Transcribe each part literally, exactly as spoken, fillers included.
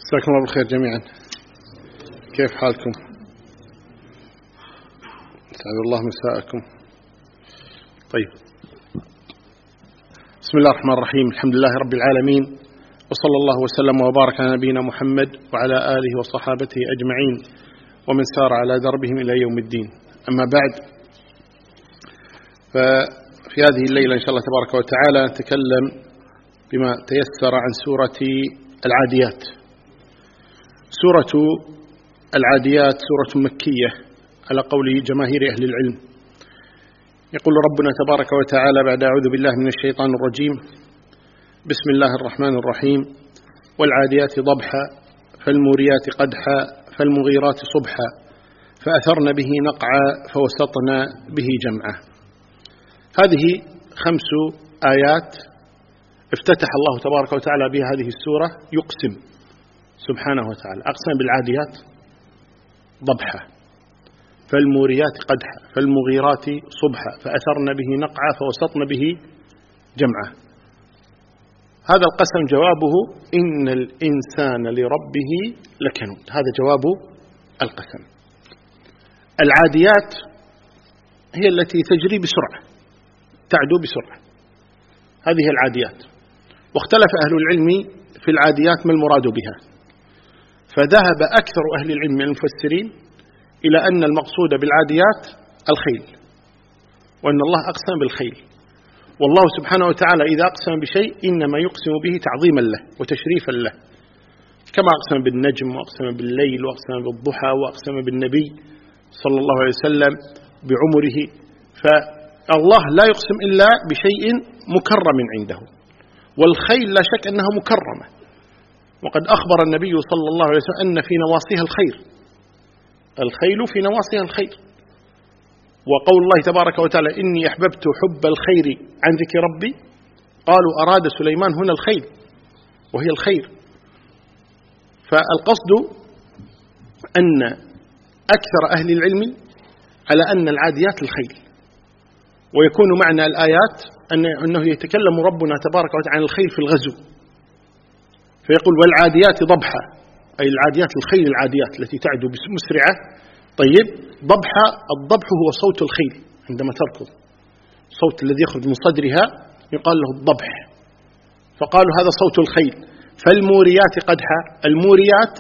مساكم الله بالخير جميعا. كيف حالكم؟ سعد الله مساءكم. طيب، بسم الله الرحمن الرحيم. الحمد لله رب العالمين، وصلى الله وسلم وبارك على نبينا محمد وعلى آله وصحابته أجمعين ومن سار على دربهم إلى يوم الدين. أما بعد، ففي هذه الليلة إن شاء الله تبارك وتعالى نتكلم بما تيسر عن سورة العاديات. سورة العاديات سورة مكية على قول جماهير أهل العلم. يقول ربنا تبارك وتعالى بعد أعوذ بالله من الشيطان الرجيم: بسم الله الرحمن الرحيم: والعاديات ضبحا فالموريات قدحا فالمغيرات صبحا فأثرن به نقعا فوسطن به جمعا. هذه خمس آيات افتتح الله تبارك وتعالى بها هذه السورة، يقسم سبحانه وتعالى، أقسم بالعاديات ضبحا فالموريات قدحا فالمغيرات صبحا فأثرن به نقعا فوسطن به جمعا. هذا القسم جوابه إن الإنسان لربه لكنود. هذا جواب القسم. العاديات هي التي تجري بسرعة، تعدو بسرعة، هذه العاديات. واختلف أهل العلم في العاديات ما المراد بها، فذهب أكثر أهل العلم من المفسرين إلى أن المقصود بالعاديات الخيل، وأن الله أقسم بالخيل. والله سبحانه وتعالى إذا أقسم بشيء إنما يقسم به تعظيما له وتشريفا له، كما أقسم بالنجم وأقسم بالليل وأقسم بالضحى وأقسم بالنبي صلى الله عليه وسلم بعمره. فالله لا يقسم إلا بشيء مكرم عنده، والخيل لا شك أنها مكرمة، وقد أخبر النبي صلى الله عليه وسلم أن في نواصيها الخير، الخيل في نواصيها الخير. وقول الله تبارك وتعالى: إني أحببت حب الخير عن ذكر ربي، قالوا أراد سليمان هنا الخيل وهي الخير. فالقصد أن أكثر أهل العلم على أن العاديات الخيل، ويكون معنى الآيات أنه يتكلم ربنا تبارك وتعالى عن الخيل في الغزو، فيقول: والعاديات ضبحا، أي العاديات الخيل العاديات التي تعدو مسرعة. طيب، ضبحا، الضبح هو صوت الخيل عندما تركض، صوت الذي يخرج من صدرها يقال له الضبح، فقالوا هذا صوت الخيل. فالموريات قدحا، الموريات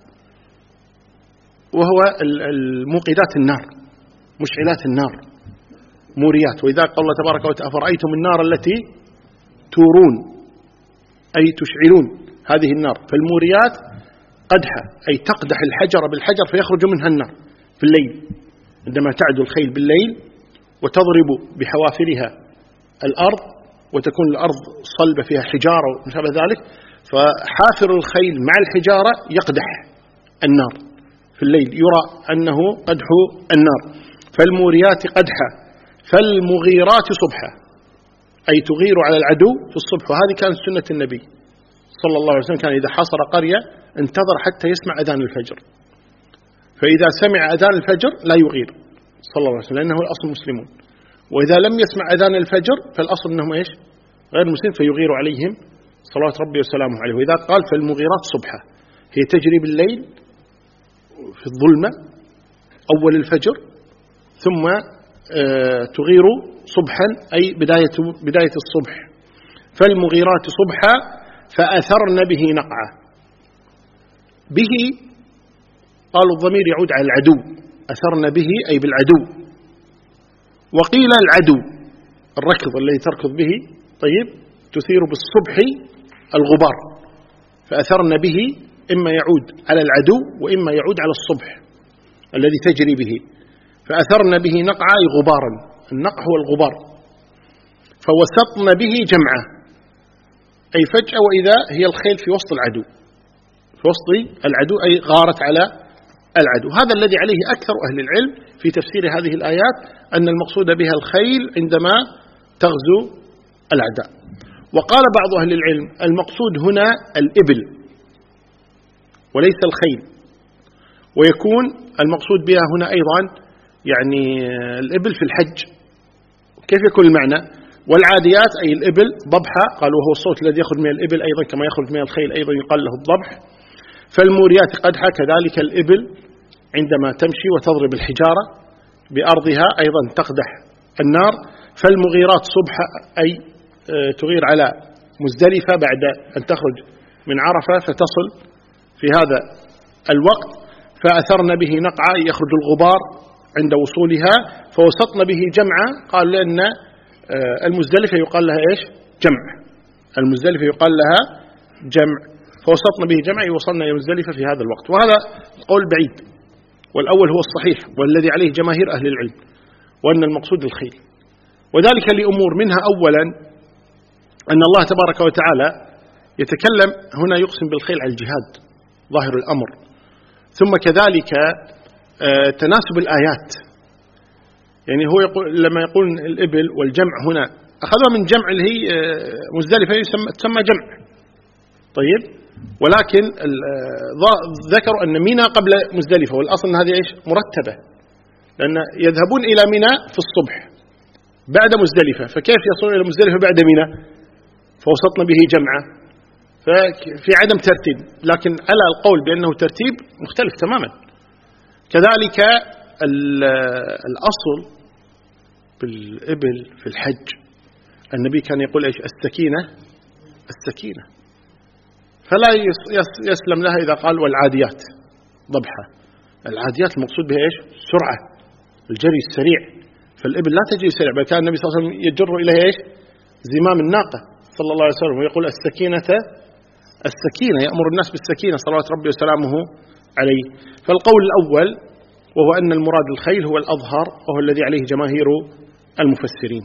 وهو الموقدات النار، مشعلات النار، موريات. وإذا قال الله تبارك وتعالى: أفرأيتم النار التي تورون، أي تشعلون هذه النار. فالموريات قدحا، أي تقدح الحجر بالحجر فيخرج منها النار في الليل، عندما تعدو الخيل بالليل وتضرب بحوافرها الأرض وتكون الأرض صلبة فيها حجارة وما شابه ذلك، فحافر الخيل مع الحجارة يقدح النار في الليل، يرى أنه قدح النار. فالموريات قدحا فالمغيرات صبحا، أي تغير على العدو في الصبح. وهذه كانت سنة النبي صلى الله عليه وسلم، كان إذا حاصر قرية انتظر حتى يسمع أذان الفجر، فإذا سمع أذان الفجر لا يغير صلى الله عليه وسلم، لأنه الأصل مسلمون. وإذا لم يسمع أذان الفجر فالأصل أنهم إيش؟ غير مسلم، فيغير عليهم صلوات ربي وسلامه عليه. وإذا قال فالمغيرات صبحا، هي تجري بالليل في الظلمة أول الفجر، ثم تغير صبحا، أي بداية بداية الصبح. فالمغيرات صبحا فأثرن به نقعا. به قالوا الضمير يعود على العدو، أثرن به أي بالعدو. وقيل العدو الركض الذي تركض به، طيب، تثير بالصبح الغبار، فأثرن به إما يعود على العدو وإما يعود على الصبح الذي تجري به. فأثرن به نقعا أي غبارا، النقع هو الغبار. فوسطن به جمعا، أي فجأة وإذا هي الخيل في وسط العدو، في وسط العدو، أي غارت على العدو. هذا الذي عليه أكثر أهل العلم في تفسير هذه الآيات، أن المقصود بها الخيل عندما تغزو الأعداء. وقال بعض أهل العلم المقصود هنا الإبل وليس الخيل، ويكون المقصود بها هنا أيضا يعني الإبل في الحج. كيف يكون المعنى؟ والعاديات أي الإبل ضبحا، قالوا وهو الصوت الذي يخرج من الإبل أيضا كما يخرج من الخيل أيضا يقال له الضبح. فالموريات قدحا كذلك الإبل عندما تمشي وتضرب الحجارة بأرضها أيضا تقدح النار. فالمغيرات صبح أي تغير على مزدلفة بعد أن تخرج من عرفة فتصل في هذا الوقت. فأثرن به نقعا يخرج الغبار عند وصولها فوسطن به جمعا. قال لأن المزدلفة يقال لها إيش؟ جمع. المزدلفة يقال لها جمع. فوسطن به جمع وصلنا إلى مزدلفة في هذا الوقت. وهذا قول بعيد، والأول هو الصحيح والذي عليه جماهير أهل العلم، وأن المقصود الخيل، وذلك لأمور منها أولا أن الله تبارك وتعالى يتكلم هنا يقسم بالخيل على الجهاد ظاهر الأمر، ثم كذلك تناسب الآيات. يعني هو يقول لما يقول الإبل والجمع هنا أخذها من جمع اللي هي مزدلفة يسمى تسمى جمع. طيب، ولكن ذكروا أن منى قبل مزدلفة، والأصل أن هذه إيش مرتبة، لأن يذهبون إلى منى في الصبح بعد مزدلفة، فكيف يصلون إلى مزدلفة بعد منى؟ فوسطنا به جمعة، ففي عدم ترتيب، لكن على القول بأنه ترتيب مختلف تماما. كذلك الأصل بالإبل في الحج النبي كان يقول إيش؟ السكينة السكينة، فلا يسلم لها إذا قال والعاديات ضبحة. العاديات المقصود بها إيش؟ سرعة، الجري السريع. فالإبل لا تجري سريع، بل كان النبي صلى الله عليه وسلم يجر إليها إيش؟ زمام الناقة صلى الله عليه وسلم، ويقول السكينة السكينة، يأمر الناس بالسكينة صلوات ربي وسلامه عليه. فالقول الأول وهو أن المراد الخيل هو الأظهر، وهو الذي عليه جماهير المفسرين.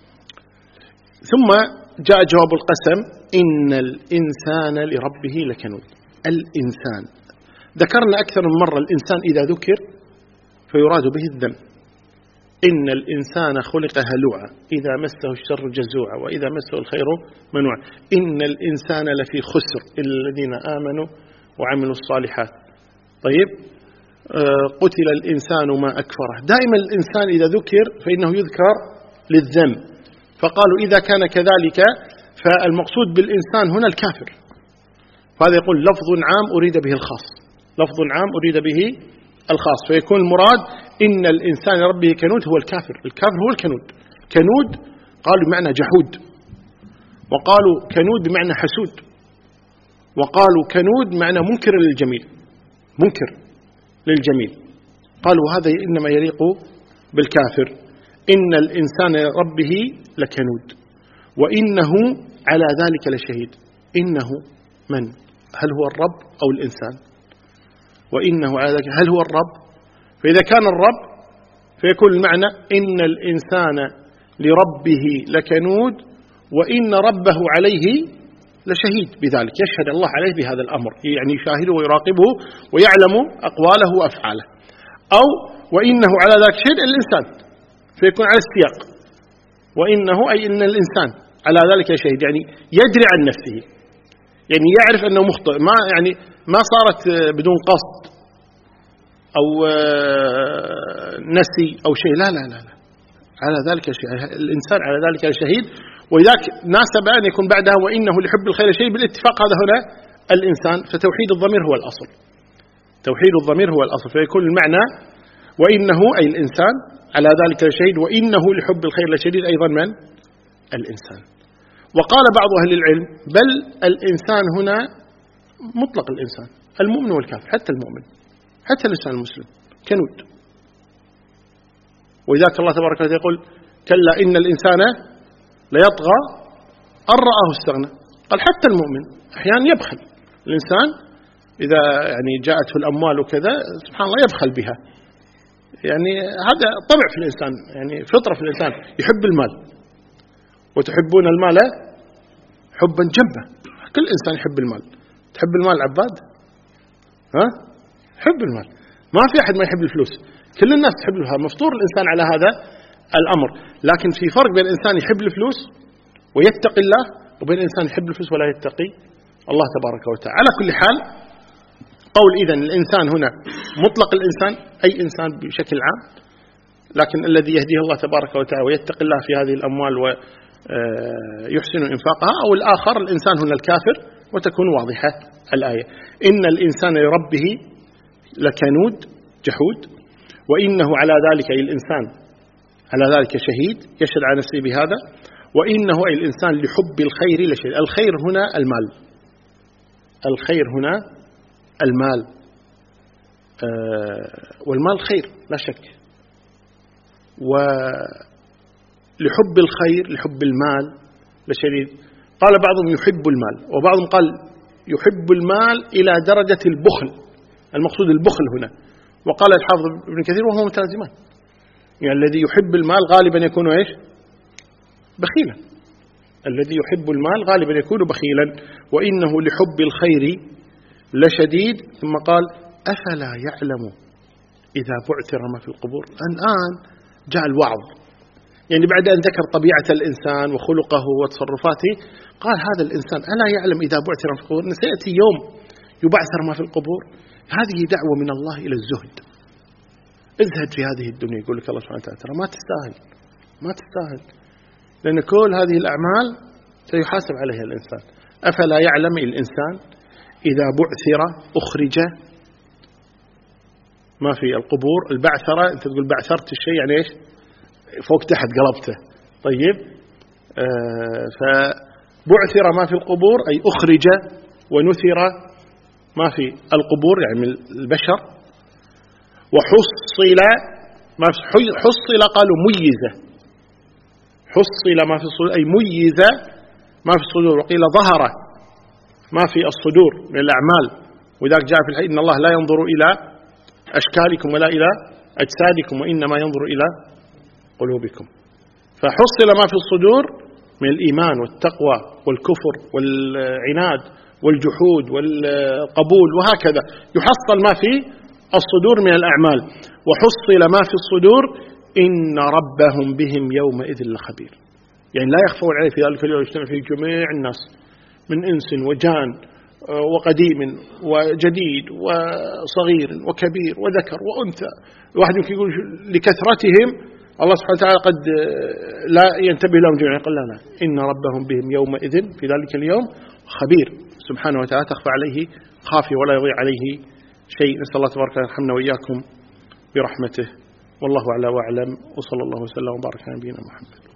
ثم جاء جواب القسم: إن الإنسان لربه لكنود. الإنسان ذكرنا أكثر من مرة الإنسان إذا ذكر فيراد به الذم. إن الإنسان خلق هلوعا إذا مسه الشر جزوعا وإذا مسه الخير منوعا. إن الإنسان لفي خسر إلا الذين آمنوا وعملوا الصالحات. طيب، آه قتل الإنسان ما أكفره. دائما الإنسان إذا ذكر فإنه يذكر للذم، فقالوا إذا كان كذلك فالمقصود بالإنسان هنا الكافر. فهذا يقول لفظ عام أريد به الخاص، لفظ عام أريد به الخاص، فيكون المراد إن الإنسان ربه كنود هو الكافر. الكافر هو الكنود. كنود قالوا بمعنى جحود، وقالوا كنود بمعنى حسود، وقالوا كنود بمعنى منكر للجميل، منكر للجميل. قالوا هذا إنما يليق بالكافر. إن الإنسان ربه لكنود وإنه على ذلك لشهيد. إنه من؟ هل هو الرب أو الإنسان؟ وإنه على ذلك هل هو الرب؟ فإذا كان الرب فيكون المعنى إن الإنسان لربه لكنود وإن ربه عليه لشهيد بذلك، يشهد الله عليه بهذا الأمر، يعني يشاهده ويراقبه ويعلم أقواله وأفعاله. أو وإنه على ذلك شهيد الإنسان، فيكون على السياق، وإنه أي إن الإنسان على ذلك شهيد، يعني يدري عن نفسه، يعني يعرف أنه مخطئ، ما يعني ما صارت بدون قصد أو نسي أو شيء، لا لا لا, لا. على ذلك شيء. الإنسان على ذلك شهيد، وذاك ناسب أن يكون بعدها وإنه لحب الخير شيء بالاتفاق. هذا هنا الإنسان، فتوحيد الضمير هو الأصل، توحيد الضمير هو الأصل، فيكون المعنى وإنه أي الإنسان على ذلك شهيد وإنه لحب الخير لشديد، أيضا من؟ الإنسان. وقال بعض أهل العلم بل الإنسان هنا مطلق الإنسان، المؤمن والكافر، حتى المؤمن، حتى الإنسان المسلم كنود. وإذاك الله تبارك وتعالى يقول كلا إن الإنسان ليطغى أن رآه استغنى. قال حتى المؤمن أحيانا يبخل. الإنسان إذا يعني جاءته الأموال وكذا سبحان الله يبخل بها، يعني هذا طبع في الإنسان، يعني فطرة في الإنسان، يحب المال. وتحبون المال حبا جما. كل إنسان يحب المال. تحب المال عباد؟ ها؟ يحب المال، ما في أحد ما يحب الفلوس، كل الناس تحب الفلوس، مفطور الإنسان على هذا الأمر. لكن في فرق بين الإنسان يحب الفلوس ويتقي الله، وبين الإنسان يحب الفلوس ولا يتقي الله تبارك وتعالى. على كل حال قول إذن الإنسان هنا مطلق الإنسان أي إنسان بشكل عام، لكن الذي يهديه الله تبارك وتعالى ويتقي الله في هذه الأموال ويحسن إنفاقها. أو الآخر الإنسان هنا الكافر وتكون واضحة الآية. إن الإنسان لربه لكنود جحود، وإنه على ذلك أي الإنسان على ذلك شهيد، يشهد على نفسه بهذا، وإنه أي الإنسان لحب الخير لشهيد. الخير هنا المال، الخير هنا المال، آه والمال خير لا شك، ولحب الخير لحب المال لشديد. قال بعضهم يحب المال، وبعضهم قال يحب المال إلى درجة البخل، المقصود البخل هنا. وقال الحافظ ابن كثير وهو متلازمان، يعني الذي يحب المال غالبا يكون إيش؟ بخيلا. الذي يحب المال غالبا يكون بخيلا. وإنه لحب الخير لشديد. ثم قال أفلا يعلم إذا بعثر ما في القبور. الآن جاء الوعظ، يعني بعد أن ذكر طبيعة الإنسان وخلقه وتصرفاته قال هذا الإنسان ألا يعلم إذا بعثر ما في القبور أن سيأتي يوم يبعثر ما في القبور. هذه دعوة من الله إلى الزهد. ازهد في هذه الدنيا، يقول لك الله سبحانه وتعالى ترى ما تستاهل، ما تستاهل، لأن كل هذه الأعمال سيحاسب عليها الإنسان. أفلا يعلم الإنسان إذا بعثر أخرج ما في القبور. البعثرة أنت تقول بعثرت الشيء يعني إيش؟ فوق تحت قلبته. طيب آه فبعثر ما في القبور أي أخرج ونثر ما في القبور يعني من البشر. وحصل ما في حصل قالوا ميزة، حصل ما في الصدور أي ميزة ما في الصدور. وقيل ظهر ما في الصدور من الأعمال. وذلك جاء في الحديث إن الله لا ينظر إلى أشكالكم ولا إلى أجسادكم وإنما ينظر إلى قلوبكم. فحصل ما في الصدور من الإيمان والتقوى والكفر والعناد والجحود والقبول، وهكذا يحصل ما في الصدور من الأعمال. وحصل ما في الصدور إن ربهم بهم يومئذ لخبير. يعني لا يخفون عليه في ذلك اليوم يجتمع فيه جميع الناس من إنس وجان وقديم وجديد وصغير وكبير وذكر وأنثى. واحد يمكن يقول لكثرتهم الله سبحانه وتعالى قد لا ينتبه لهم جميعا. قال لا لا إن ربهم بهم يومئذ في ذلك اليوم خبير سبحانه وتعالى، تخفى عليه خافية ولا يضيع عليه شيء. نسأل الله تبارك وتعالى يرحمنا وإياكم برحمته، والله أعلى وأعلم، وصلى الله وسلم وبارك على نبينا محمد.